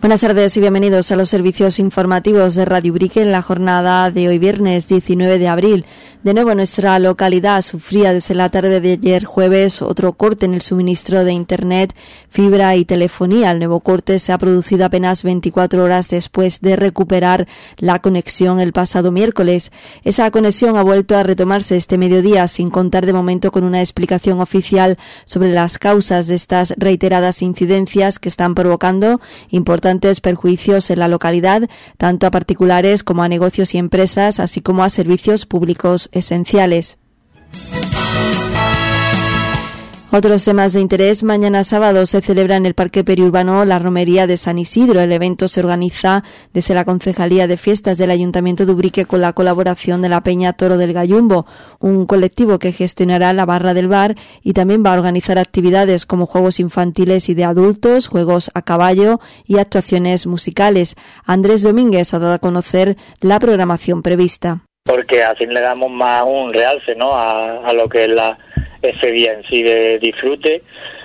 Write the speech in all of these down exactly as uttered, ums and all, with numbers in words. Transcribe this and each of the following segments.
Buenas tardes y bienvenidos a los servicios informativos de Radio Ubrique en la jornada de hoy viernes diecinueve de abril. De nuevo nuestra localidad sufría desde la tarde de ayer jueves otro corte en el suministro de internet, fibra y telefonía. El nuevo corte se ha producido apenas veinticuatro horas después de recuperar la conexión el pasado miércoles. Esa conexión ha vuelto a retomarse este mediodía sin contar de momento con una explicación oficial sobre las causas de estas reiteradas incidencias que están provocando importantes perjuicios en la localidad, tanto a particulares como a negocios y empresas, así como a servicios públicos esenciales. Otros temas de interés. Mañana sábado se celebra en el Parque Periurbano la Romería de San Isidro. El evento se organiza desde la Concejalía de Fiestas del Ayuntamiento de Ubrique con la colaboración de la Peña Toro del Gallumbo, un colectivo que gestionará la barra del bar y también va a organizar actividades como juegos infantiles y de adultos, juegos a caballo y actuaciones musicales. Andrés Domínguez ha dado a conocer la programación prevista. Porque así le damos más un realce, ¿no?, a, a lo que es la ese día en sí de disfrute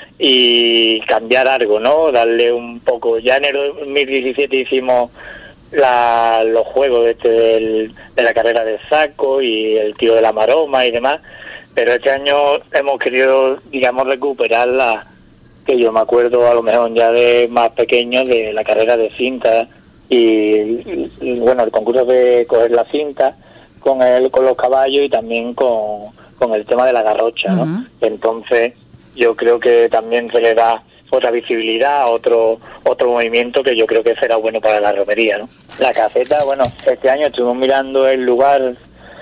y cambiar algo, ¿no? Darle un poco. Ya en el dos mil diecisiete hicimos la, los juegos de, este, del, de la carrera de saco y el tiro de la maroma y demás, pero este año hemos querido, digamos, recuperar la que yo me acuerdo a lo mejor ya de más pequeño, de la carrera de cinta y, y, y bueno, el concurso de coger la cinta con el, con los caballos y también con con el tema de la garrocha, ¿no? Uh-huh. Entonces, yo creo que también se le da otra visibilidad, otro otro movimiento que yo creo que será bueno para la romería, ¿no? La caseta, bueno, este año estuvimos mirando el lugar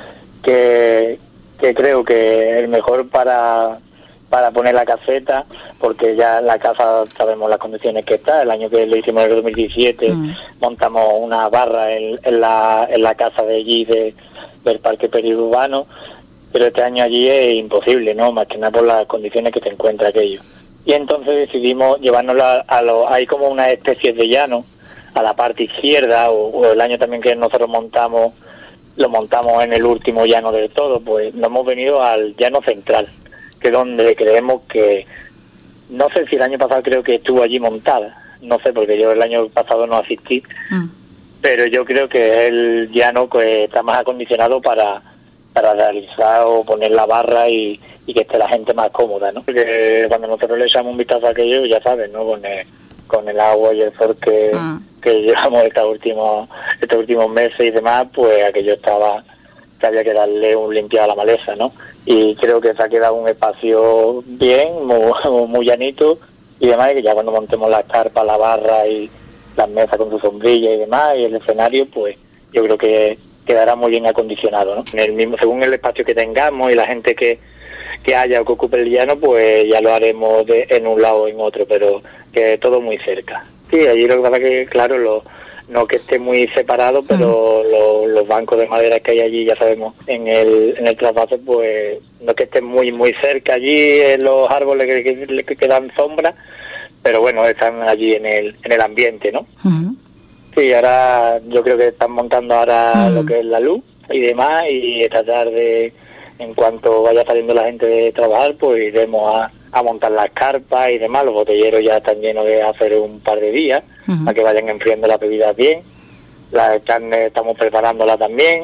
que, que creo que es el mejor para para poner la caseta, porque ya la casa sabemos las condiciones que está. El año que lo hicimos en el dos mil diecisiete, uh-huh, montamos una barra en, en la en la casa de allí de, del Parque Periurbano, pero este año allí es imposible, ¿no? Más que nada por las condiciones que se encuentra aquello. Y entonces decidimos llevárnoslo a, a lo... Hay como una especie de llano a la parte izquierda, o, o el año también que nosotros montamos, lo montamos en el último llano del todo, pues nos hemos venido al llano central, que es donde creemos que... No sé si el año pasado creo que estuvo allí montada, no sé, porque yo el año pasado no asistí, mm. pero yo creo que el llano que está más acondicionado para... para realizar o poner la barra y, y que esté la gente más cómoda, ¿no? Porque cuando nosotros le echamos un vistazo a aquello, ya sabes, ¿no? Con el, con el agua y el sol que, mm. que llevamos estos últimos, estos últimos meses y demás, pues aquello estaba, que había que darle un limpiado a la maleza, ¿no? Y creo que se ha quedado un espacio bien, muy, muy llanito y demás, y que ya cuando montemos las carpas, la barra y las mesas con su sombrilla y demás, y el escenario, pues yo creo que quedará muy bien acondicionado, ¿no? En el mismo, según el espacio que tengamos y la gente que, que haya o que ocupe el llano, pues ya lo haremos de, en un lado o en otro, pero que todo muy cerca. Sí, allí lo que pasa es que, claro, lo, no que esté muy separado, pero mm. lo, los bancos de madera que hay allí, ya sabemos, en el en el trasvase, pues no que estén muy muy cerca allí, en los árboles que, que, que, que dan sombra, pero bueno, están allí en el en el ambiente, ¿no? Mm. Sí, ahora yo creo que están montando ahora mm. lo que es la luz y demás, y esta tarde, en cuanto vaya saliendo la gente de trabajar, pues iremos a, a montar las carpas y demás. Los botelleros ya están llenos de hacer un par de días, uh-huh, para que vayan enfriando las bebidas bien. La carne estamos preparándola también,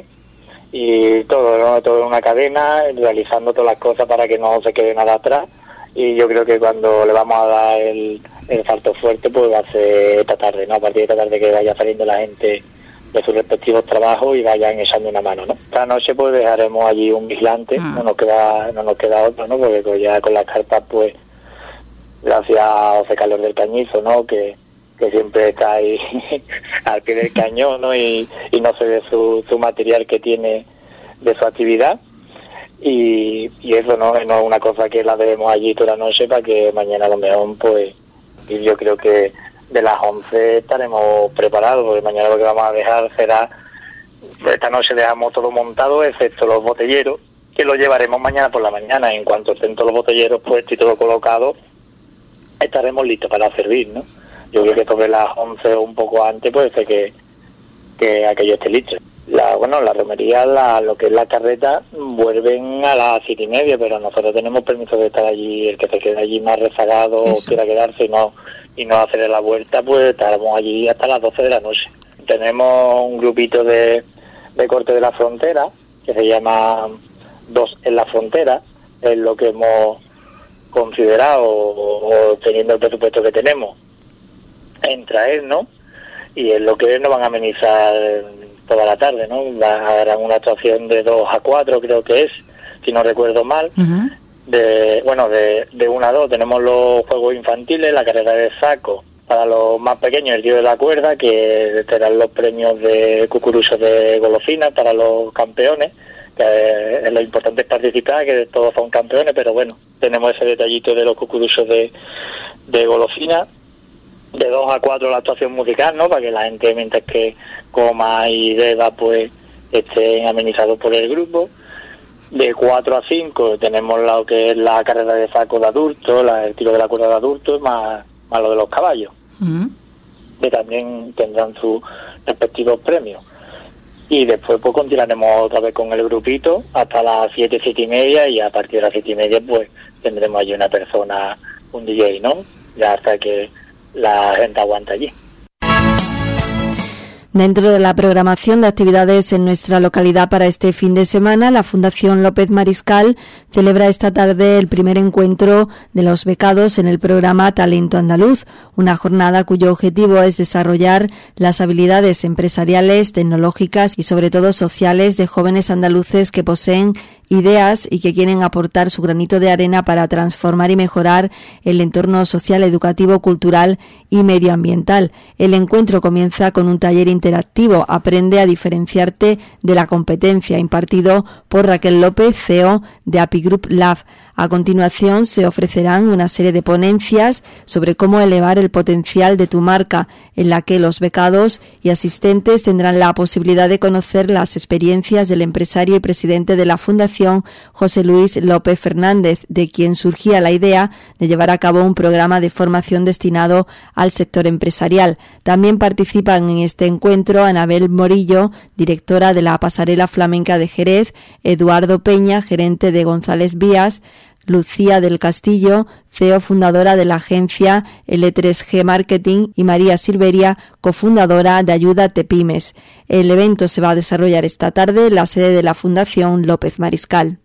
y todo, ¿no? Todo en una cadena, realizando todas las cosas para que no se quede nada atrás. Y yo creo que cuando le vamos a dar el, el salto fuerte, pues va a ser esta tarde, ¿no? A partir de esta tarde que vaya saliendo la gente de sus respectivos trabajos y vayan echando una mano, ¿no? Esta noche pues dejaremos allí un vigilante, ah. no nos queda no nos queda otro, ¿no? Porque pues, ya con las carpas, pues, gracias a José Carlos del Cañizo, ¿no? Que, que siempre está ahí al pie del cañón, ¿no? Y, y no se ve su, su material que tiene de su actividad. Y, y eso no, no es una cosa que la debemos allí toda la noche para que mañana a lo mejor, pues, y yo creo que de las once estaremos preparados, porque mañana lo que vamos a dejar será, esta noche dejamos todo montado, excepto los botelleros, que lo llevaremos mañana por la mañana. En cuanto estén todos los botelleros puestos y todo colocado, estaremos listos para servir, ¿no? Yo creo que sobre las once o un poco antes puede ser que, que aquello esté listo. La, bueno, la romería, la, lo que es la carreta, vuelven a las siete y media, pero nosotros tenemos permiso de estar allí, el que se quede allí más rezagado o quiera quedarse, no y no hacer la vuelta, pues estaremos allí hasta las doce de la noche. Tenemos un grupito de, de corte de la frontera, que se llama Dos en la Frontera, es lo que hemos considerado, o, o teniendo el presupuesto que tenemos, en traernos, y es lo que nos van a amenizar toda la tarde, ¿no? Harán una actuación de dos a cuatro, creo que es, si no recuerdo mal. Uh-huh. De, bueno, de, de una a dos tenemos los juegos infantiles, la carrera de saco para los más pequeños, el tiro de la cuerda, que tendrán los premios de cucuruchos de golosinas para los campeones, que eh, lo importante es participar, que todos son campeones, pero bueno, tenemos ese detallito de los cucuruchos de, de golosinas. De dos a cuatro la actuación musical, ¿no? Para que la gente, mientras que coma y beba, pues estén amenizados por el grupo. De cuatro a cinco tenemos lo que es la carrera de saco de adultos, la, el tiro de la cuerda de adultos, más, más lo de los caballos, uh-huh. que también tendrán sus respectivos premios. Y después pues continuaremos otra vez con el grupito hasta las siete, siete y media, y a partir de las siete y media pues tendremos allí una persona, un D J, ¿no? Ya hasta que la gente aguanta allí. Dentro de la programación de actividades en nuestra localidad para este fin de semana, la Fundación López Mariscal celebra esta tarde el primer encuentro de los becados en el programa Talento Andaluz, una jornada cuyo objetivo es desarrollar las habilidades empresariales, tecnológicas y sobre todo sociales de jóvenes andaluces que poseen ideas y que quieren aportar su granito de arena para transformar y mejorar el entorno social, educativo, cultural y medioambiental. El encuentro comienza con un taller interactivo, Aprende a diferenciarte de la competencia, impartido por Raquel López, C E O de A P I Group Lab. A continuación se ofrecerán una serie de ponencias sobre cómo elevar el potencial de tu marca, en la que los becados y asistentes tendrán la posibilidad de conocer las experiencias del empresario y presidente de la Fundación, José Luis López Fernández, de quien surgía la idea de llevar a cabo un programa de formación destinado al sector empresarial. También participan en este encuentro Anabel Morillo, directora de la Pasarela Flamenca de Jerez, Eduardo Peña, gerente de González Vías, Lucía del Castillo, C E O fundadora de la agencia L tres G Marketing, y María Silveria, cofundadora de Ayuda Tepymes. El evento se va a desarrollar esta tarde en la sede de la Fundación López Mariscal.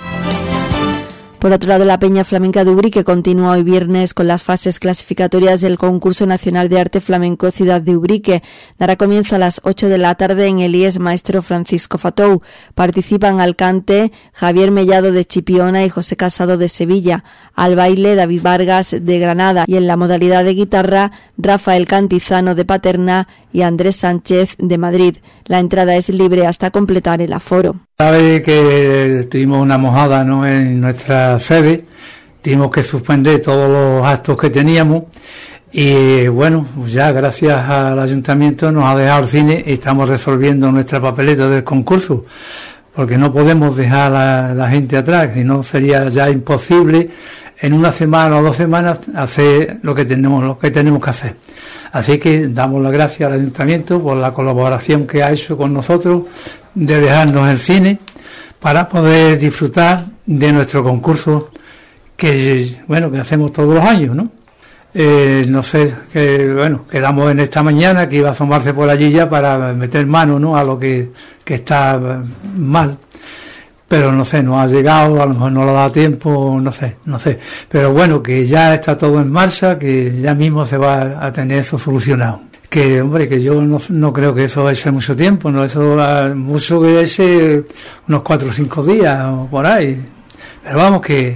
Por otro lado, la Peña Flamenca de Ubrique continúa hoy viernes con las fases clasificatorias del Concurso Nacional de Arte Flamenco Ciudad de Ubrique. Dará comienzo a las ocho de la tarde en el I E S Maestro Francisco Fatou. Participan al cante Javier Mellado de Chipiona y José Casado de Sevilla, al baile David Vargas de Granada, y en la modalidad de guitarra Rafael Cantizano de Paterna y Andrés Sánchez de Madrid. La entrada es libre hasta completar el aforo. Sabe que tuvimos una mojada, ¿no?, en nuestra sede, tuvimos que suspender todos los actos que teníamos, y bueno, ya gracias al ayuntamiento nos ha dejado el cine y estamos resolviendo nuestra papeleta del concurso, porque no podemos dejar a la, la gente atrás, si no sería ya imposible en una semana o dos semanas hacer lo que tenemos, lo que tenemos que hacer. Así que damos las gracias al ayuntamiento por la colaboración que ha hecho con nosotros, de dejarnos el cine para poder disfrutar de nuestro concurso que, bueno, que hacemos todos los años, ¿no? Eh, no sé, que bueno, quedamos en esta mañana que iba a asomarse por allí ya para meter mano, ¿no?, a lo que, que está mal, pero no sé, no ha llegado, a lo mejor no lo da tiempo, no sé, no sé, pero bueno, que ya está todo en marcha, que ya mismo se va a tener eso solucionado. Que, hombre, que yo no, no creo que eso eche mucho tiempo, no, eso mucho que eche unos cuatro o cinco días o por ahí, pero vamos, que,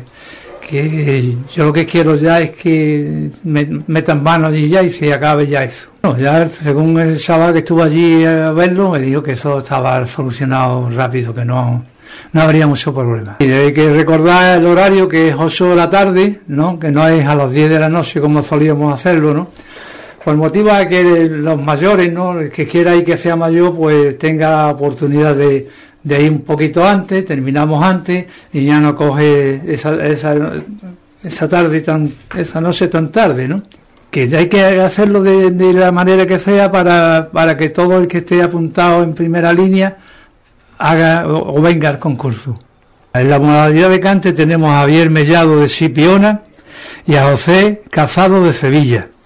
que yo lo que quiero ya es que me metan mano allí ya y se acabe ya eso. No, ya según el chaval que estuvo allí a verlo, me dijo que eso estaba solucionado rápido, que no, no habría mucho problema. Y hay que recordar el horario, que es ocho de la tarde, ¿no?, que no es a las diez de la noche como solíamos hacerlo, ¿no?, por motivo de que los mayores, ¿no?, el que quiera y que sea mayor, pues tenga oportunidad de, de ir un poquito antes, terminamos antes y ya no coge esa, esa, esa tarde tan, esa noche tan tarde, ¿no? Que hay que hacerlo de, de la manera que sea para, para que todo el que esté apuntado en primera línea haga o, o venga al concurso. En la modalidad de cante tenemos a Javier Mellado de Chipiona y a José Casado de Sevilla.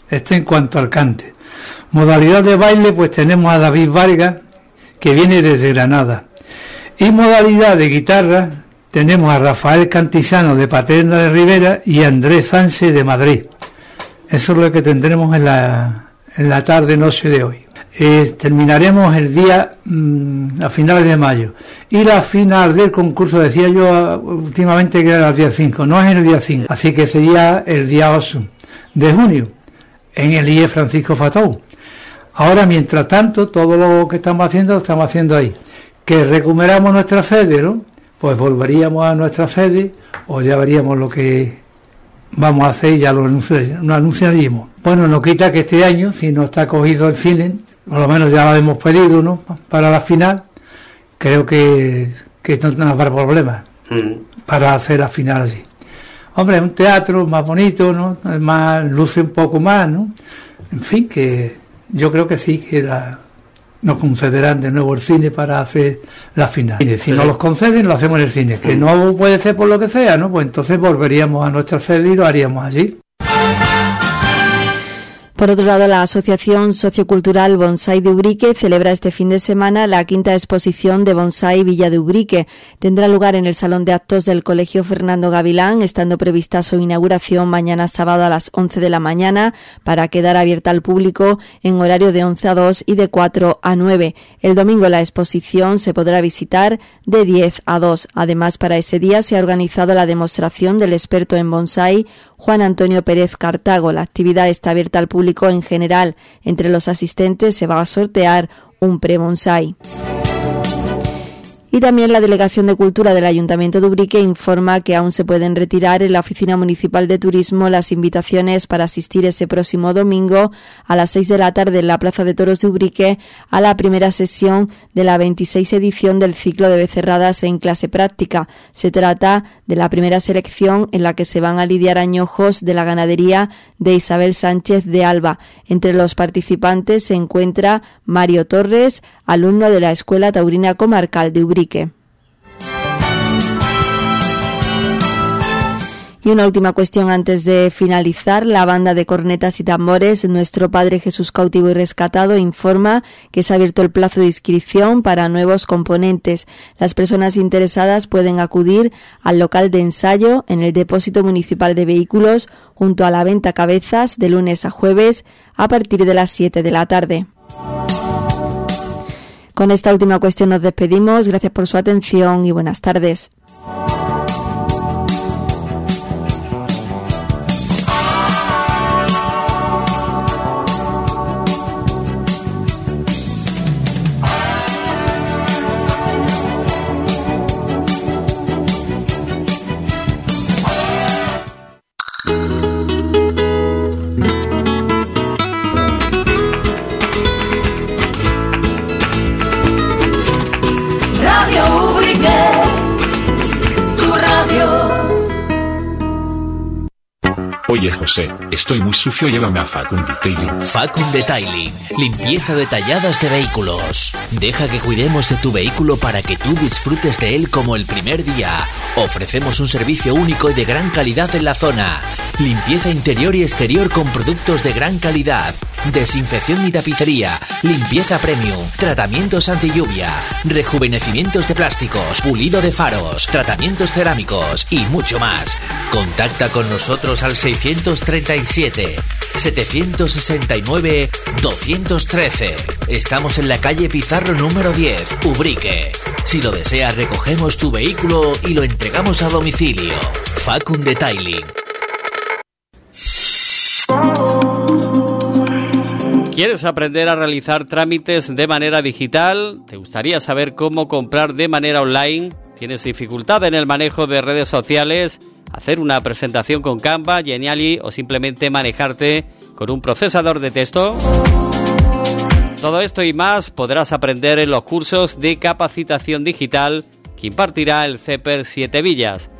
Esto en cuanto al cante. Modalidad de baile, pues tenemos a David Vargas, que viene desde Granada. Y modalidad de guitarra, tenemos a Rafael Cantizano de Paterna de Rivera y Andrés Sánchez de Madrid. Eso es lo que tendremos en la, en la tarde-noche de hoy. Eh, terminaremos el día mmm, a finales de mayo. Y la final del concurso, decía yo últimamente que era el día cinco, no es el día cinco, así que sería el día ocho de junio, en el I E Francisco Fatou. Ahora, mientras tanto, todo lo que estamos haciendo, lo estamos haciendo ahí. Que recuperamos nuestra sede, ¿no? Pues volveríamos a nuestra sede, o ya veríamos lo que vamos a hacer y ya lo anunciaríamos. Bueno, no quita que este año, si no está cogido el cine, por lo menos ya lo hemos pedido, ¿no? Para la final, creo que, que no, no habrá problemas mm. para hacer la final así. Hombre, es un teatro más bonito, ¿no? Más, luce un poco más, ¿no? En fin, que yo creo que sí, que la, nos concederán de nuevo el cine para hacer la final. Si no los conceden, lo hacemos en el cine. Que no puede ser por lo que sea, ¿no? Pues entonces volveríamos a nuestra sede y lo haríamos allí. Por otro lado, la Asociación Sociocultural Bonsai de Ubrique celebra este fin de semana la quinta exposición de Bonsai Villa de Ubrique. Tendrá lugar en el Salón de Actos del Colegio Fernando Gavilán, estando prevista su inauguración mañana sábado a las once de la mañana, para quedar abierta al público en horario de once a dos y de cuatro a nueve. El domingo la exposición se podrá visitar de diez a dos. Además, para ese día se ha organizado la demostración del experto en bonsai Juan Antonio Pérez Cartago. La actividad está abierta al público en general. Entre los asistentes se va a sortear un pre-bonsai. Y también la Delegación de Cultura del Ayuntamiento de Ubrique informa que aún se pueden retirar en la Oficina Municipal de Turismo las invitaciones para asistir ese próximo domingo a las seis de la tarde en la Plaza de Toros de Ubrique a la primera sesión de la veintiséis edición del ciclo de becerradas en clase práctica. Se trata de la primera selección en la que se van a lidiar añojos de la ganadería de Isabel Sánchez de Alba. Entre los participantes se encuentra Mario Torres, alumno de la Escuela Taurina Comarcal de Ubrique. Y una última cuestión antes de finalizar. La banda de cornetas y tambores Nuestro Padre Jesús Cautivo y Rescatado informa que se ha abierto el plazo de inscripción para nuevos componentes. Las personas interesadas pueden acudir al local de ensayo en el Depósito Municipal de Vehículos junto a la Venta Cabezas de lunes a jueves a partir de las siete de la tarde. Con esta última cuestión nos despedimos. Gracias por su atención y buenas tardes. Oye José, estoy muy sucio, llévame a Facund Detailing. Facund Detailing, limpieza detalladas de vehículos. Deja que cuidemos de tu vehículo para que tú disfrutes de él como el primer día. Ofrecemos un servicio único y de gran calidad en la zona. Limpieza interior y exterior con productos de gran calidad. Desinfección y tapicería, limpieza premium, tratamientos anti lluvia, rejuvenecimientos de plásticos, pulido de faros, tratamientos cerámicos y mucho más. Contacta con nosotros al seiscientos treinta y siete, setecientos sesenta y nueve, doscientos trece. Estamos en la calle Pizarro número diez, Ubrique. Si lo deseas, recogemos tu vehículo y lo entregamos a domicilio. Facund Detailing. ¿Quieres aprender a realizar trámites de manera digital? ¿Te gustaría saber cómo comprar de manera online? ¿Tienes dificultad en el manejo de redes sociales? ¿Hacer una presentación con Canva, Geniali o simplemente manejarte con un procesador de texto? Todo esto y más podrás aprender en los cursos de capacitación digital que impartirá el CEPER Siete Villas.